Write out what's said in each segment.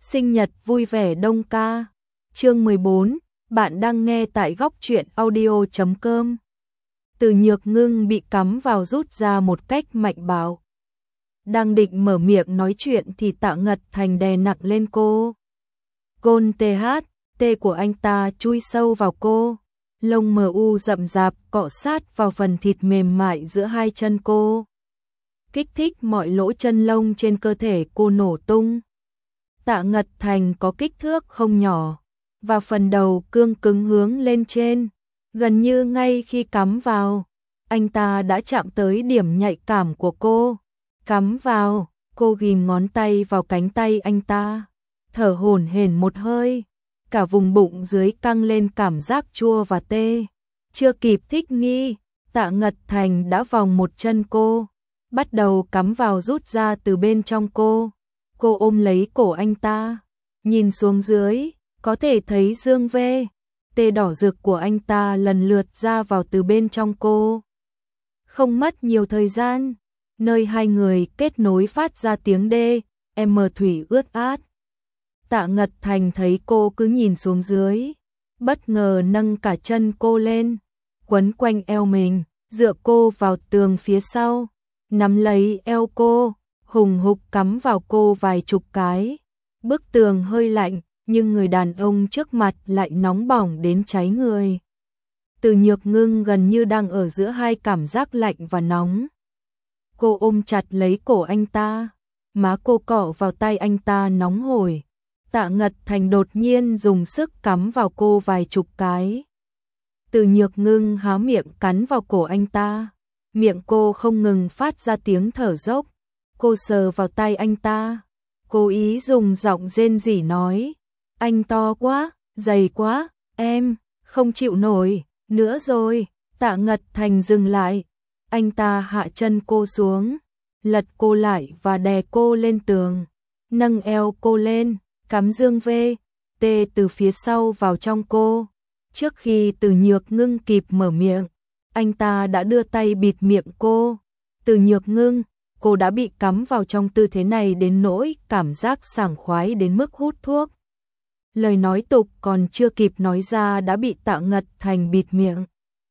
Sinh nhật vui vẻ Đông ca. Chương 14, bạn đang nghe tại góc truyện audio.com. Từ Nhược Ngưng bị cắm vào rút ra một cách mạnh bạo. Đang định mở miệng nói chuyện thì Tạ Ngật Thành đè nặng lên cô. Côn THT của anh ta chui sâu vào cô. Lông mờ u rậm rạp cọ sát vào phần thịt mềm mại giữa hai chân cô. Kích thích mọi lỗ chân lông trên cơ thể cô nổ tung. Tạ Ngật Thành có kích thước không nhỏ, và phần đầu cương cứng hướng lên trên, gần như ngay khi cắm vào, anh ta đã chạm tới điểm nhạy cảm của cô. Cắm vào, cô ghim ngón tay vào cánh tay anh ta, thở hổn hển một hơi, cả vùng bụng dưới căng lên cảm giác chua và tê. Chưa kịp thích nghi, Tạ Ngật Thành đã vòng một chân cô, bắt đầu cắm vào rút ra từ bên trong cô. Cô ôm lấy cổ anh ta, nhìn xuống dưới, có thể thấy dương tê đỏ rực của anh ta lần lượt ra vào từ bên trong cô. Không mất nhiều thời gian, nơi hai người kết nối phát ra tiếng thủy ướt át. Tạ Ngật Thành thấy cô cứ nhìn xuống dưới, bất ngờ nâng cả chân cô lên, quấn quanh eo mình, dựa cô vào tường phía sau, nắm lấy eo cô, hùng hục cắm vào cô vài chục cái. Bức tường hơi lạnh, nhưng người đàn ông trước mặt lại nóng bỏng đến cháy người. Từ Nhược Ngưng gần như đang ở giữa hai cảm giác lạnh và nóng. Cô ôm chặt lấy cổ anh ta, má cô cọ vào tay anh ta nóng hổi. Tạ Ngật Thành đột nhiên dùng sức cắm vào cô vài chục cái. Từ Nhược Ngưng há miệng cắn vào cổ anh ta, miệng cô không ngừng phát ra tiếng thở dốc. Cô sờ vào tay anh ta, cố ý dùng giọng rên rỉ nói, anh to quá, dày quá, em không chịu nổi nữa rồi. Tạ Ngật Thành dừng lại, anh ta hạ chân cô xuống, lật cô lại và đè cô lên tường, nâng eo cô lên, cắm dương tê từ phía sau vào trong cô. Trước khi Từ Nhược Ngưng kịp mở miệng, anh ta đã đưa tay bịt miệng cô. Từ Nhược Ngưng, cô đã bị cắm vào trong tư thế này đến nỗi cảm giác sảng khoái đến mức hút thuốc. Lời nói tục còn chưa kịp nói ra đã bị Tạ Ngật Thành bịt miệng.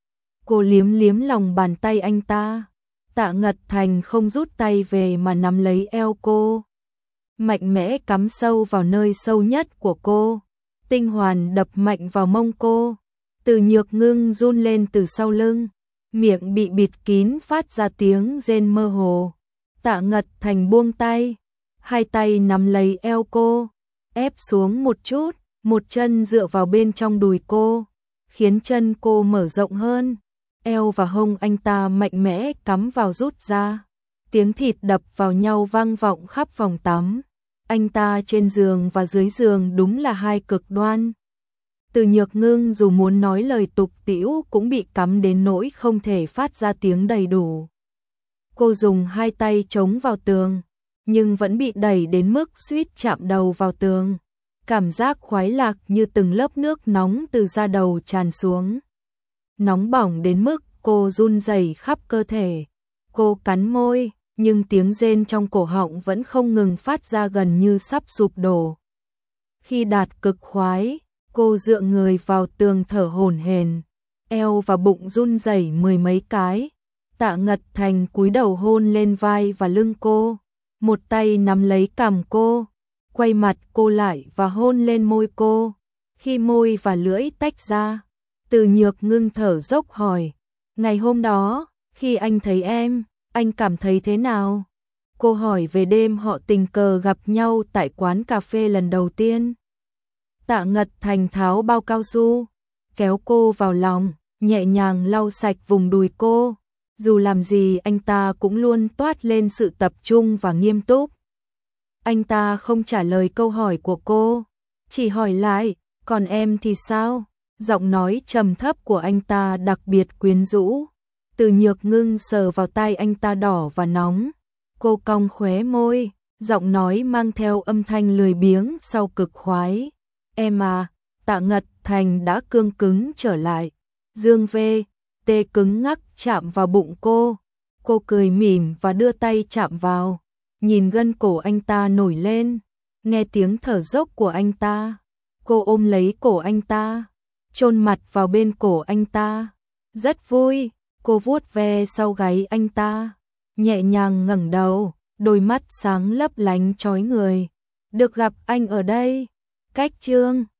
Cô liếm liếm lòng bàn tay anh ta. Tạ Ngật Thành không rút tay về mà nắm lấy eo cô, mạnh mẽ cắm sâu vào nơi sâu nhất của cô. Tinh hoàn đập mạnh vào mông cô. Từ Nhược Ngưng run lên từ sau lưng, miệng bị bịt kín phát ra tiếng rên mơ hồ. Tạ Ngật Thành buông tay, hai tay nắm lấy eo cô, ép xuống một chút, một chân dựa vào bên trong đùi cô, khiến chân cô mở rộng hơn. Eo và hông anh ta mạnh mẽ cắm vào rút ra. Tiếng thịt đập vào nhau vang vọng khắp phòng tắm. Anh ta trên giường và dưới giường đúng là hai cực đoan. Từ Nhược Ngưng dù muốn nói lời tục tĩu cũng bị cắm đến nỗi không thể phát ra tiếng đầy đủ. Cô dùng hai tay chống vào tường, nhưng vẫn bị đẩy đến mức suýt chạm đầu vào tường. Cảm giác khoái lạc như từng lớp nước nóng từ da đầu tràn xuống. Nóng bỏng đến mức cô run rẩy khắp cơ thể. Cô cắn môi, nhưng tiếng rên trong cổ họng vẫn không ngừng phát ra gần như sắp sụp đổ. Khi đạt cực khoái, cô dựa người vào tường thở hổn hển, eo và bụng run rẩy mười mấy cái. Tạ Ngật Thành cúi đầu hôn lên vai và lưng cô, một tay nắm lấy cằm cô, quay mặt cô lại và hôn lên môi cô. Khi môi và lưỡi tách ra, Từ Nhược Ngưng thở dốc hỏi, ngày hôm đó, khi anh thấy em, anh cảm thấy thế nào? Cô hỏi về đêm họ tình cờ gặp nhau tại quán cà phê lần đầu tiên. Tạ Ngật Thành tháo bao cao su, kéo cô vào lòng, nhẹ nhàng lau sạch vùng đùi cô. Dù làm gì anh ta cũng luôn toát lên sự tập trung và nghiêm túc. Anh ta không trả lời câu hỏi của cô, chỉ hỏi lại, còn em thì sao? Giọng nói trầm thấp của anh ta đặc biệt quyến rũ. Từ Nhược Ngưng sờ vào tay anh ta đỏ và nóng. Cô cong khóe môi, giọng nói mang theo âm thanh lười biếng sau cực khoái. Em à, Tạ Ngật Thành đã cương cứng trở lại. Dương tê cứng ngắc chạm vào bụng cô. Cô cười mỉm và đưa tay chạm vào. Nhìn gân cổ anh ta nổi lên. Nghe tiếng thở dốc của anh ta, cô ôm lấy cổ anh ta, chôn mặt vào bên cổ anh ta. Rất vui, cô vuốt ve sau gáy anh ta, nhẹ nhàng ngẩng đầu, đôi mắt sáng lấp lánh chói người. Được gặp anh ở đây. Cách chương